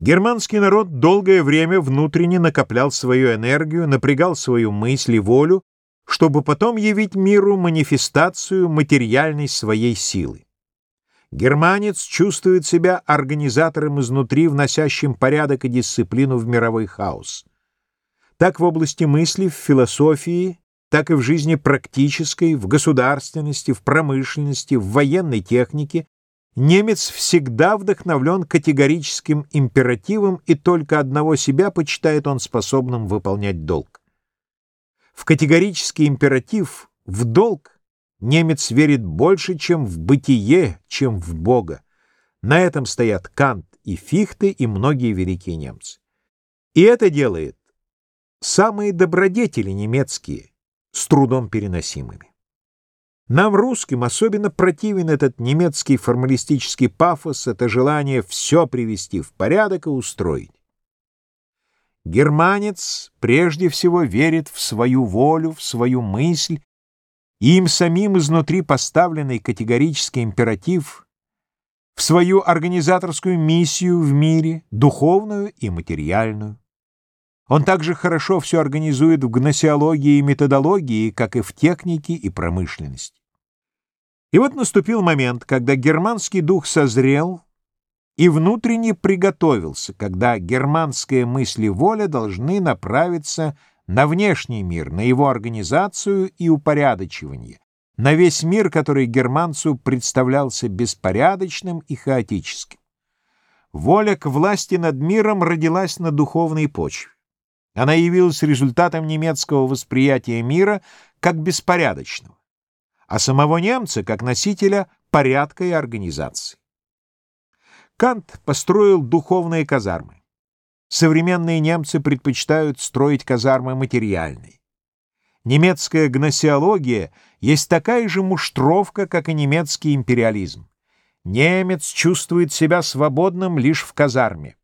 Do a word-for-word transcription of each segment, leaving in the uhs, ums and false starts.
Германский народ долгое время внутренне накоплял свою энергию, напрягал свою мысль и волю, чтобы потом явить миру манифестацию материальной своей силы. Германец чувствует себя организатором изнутри, вносящим порядок и дисциплину в мировой хаос. Так в области мысли, в философии, так и в жизни практической, в государственности, в промышленности, в военной технике немец всегда вдохновлен категорическим императивом, и только одного себя почитает он способным выполнять долг. В категорический императив, в долг, немец верит больше, чем в бытие, чем в Бога. На этом стоят Кант и Фихте и многие великие немцы. И это делает самые добродетели немецкие с трудом переносимыми. Нам, русским, особенно противен этот немецкий формалистический пафос, это желание все привести в порядок и устроить. Германец прежде всего верит в свою волю, в свою мысль, и им самим изнутри поставленный категорический императив, в свою организаторскую миссию в мире, духовную и материальную. Он также хорошо все организует в гносеологии и методологии, как и в технике и промышленности. И вот наступил момент, когда германский дух созрел и внутренне приготовился, когда германская мысль и воля должны направиться на внешний мир, на его организацию и упорядочивание, на весь мир, который германцу представлялся беспорядочным и хаотическим. Воля к власти над миром родилась на духовной почве. Она явилась результатом немецкого восприятия мира как беспорядочного, а самого немца как носителя порядка и организации. Кант построил духовные казармы. Современные немцы предпочитают строить казармы материальные. Немецкая гносеология есть такая же муштровка, как и немецкий империализм. Немец чувствует себя свободным лишь в казарме.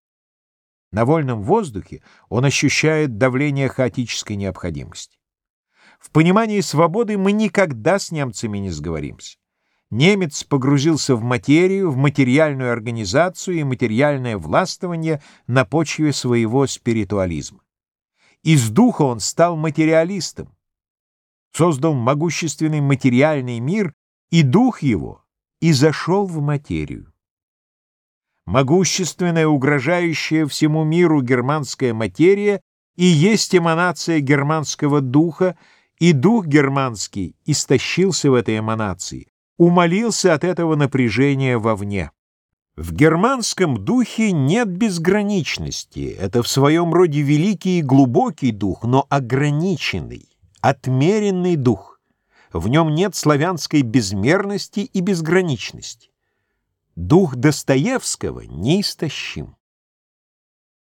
На вольном воздухе он ощущает давление хаотической необходимости. В понимании свободы мы никогда с немцами не сговоримся. Немец погрузился в материю, в материальную организацию и материальное властвование на почве своего спиритуализма. Из духа он стал материалистом, создал могущественный материальный мир, и дух его и зашел в материю. Могущественная, угрожающая всему миру германская материя и есть эманация германского духа, и дух германский истощился в этой эманации, умолился от этого напряжения вовне. В германском духе нет безграничности, это в своем роде великий и глубокий дух, но ограниченный, отмеренный дух. В нем нет славянской безмерности и безграничности. Дух Достоевского неистощим.